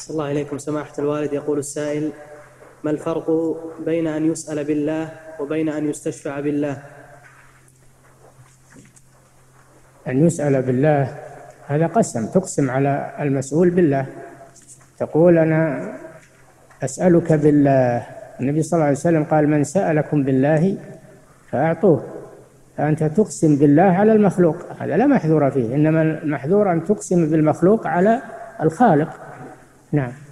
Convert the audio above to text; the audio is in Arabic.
أحسن الله إليكم سماحة الوالد. يقول السائل: ما الفرق بين أن يسأل بالله وبين أن يستشفع بالله؟ أن يسأل بالله هذا قسم، تقسم على المسؤول بالله، تقول أنا أسألك بالله. النبي صلى الله عليه وسلم قال: من سألكم بالله فأعطوه. فأنت تقسم بالله على المخلوق، هذا لا محذور فيه، إنما المحذور أن تقسم بالمخلوق على الخالق. نعم.